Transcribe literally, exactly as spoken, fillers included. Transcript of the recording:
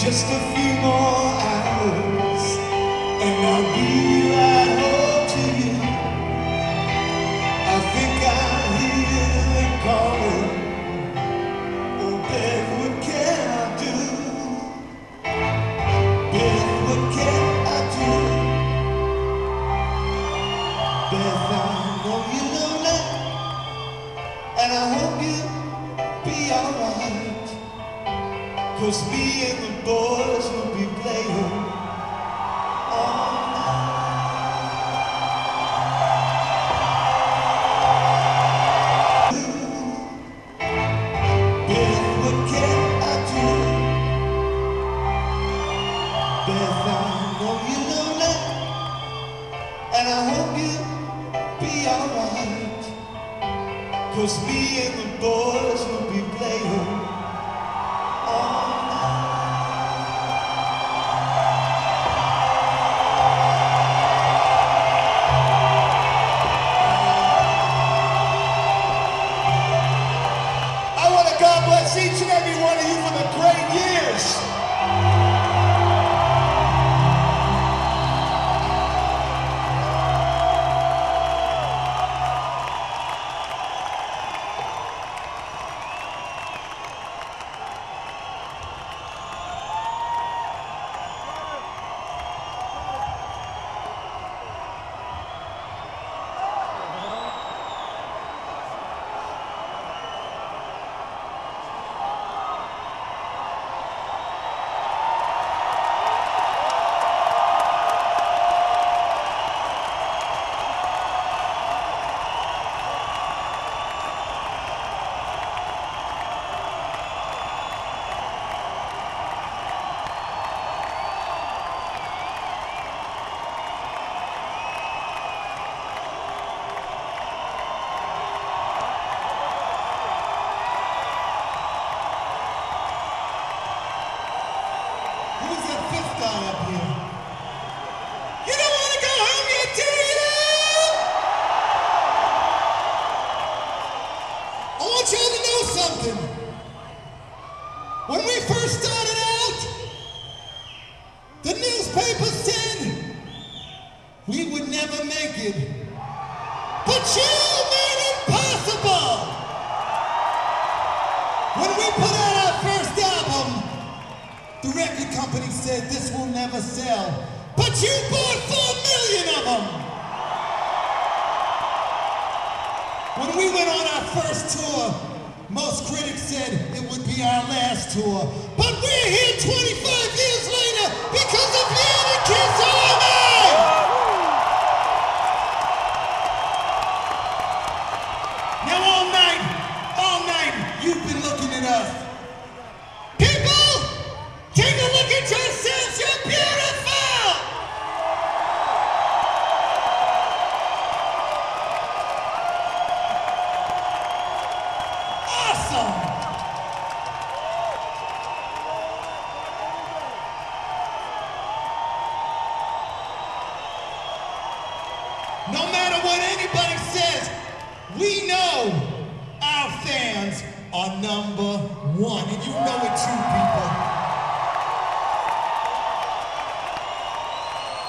Just a few more hours, and I'll be right home to you. I think I hear them calling. Oh, Beth, what can I do? Beth, what can I do? Beth, I know you're lonely, and I hope you'll be alright. 'Cause me and the boys will be playing all night. Beth, what can I do? Beth, I know you're lonely, and I hope you'll be alright. 'Cause me and the boys will be playing all God bless each and every one of you for the great years. Who's that fifth guy up here? You don't want to go home yet, do you? I want y'all to know something. When we first started out, the newspaper said we would never make it. But you made it possible. When we put out our first album, the record company said this will never sell, but you bought four million of them. When we went on our first tour, most critics said it would be our last tour, but we're here twenty-five years later because of you, the Kiss Army! Now all night, all night, you've been looking at us. People! Take a look at yourselves, you're beautiful! Awesome! No matter what anybody says, we know our fans are number one, and you know it too, people.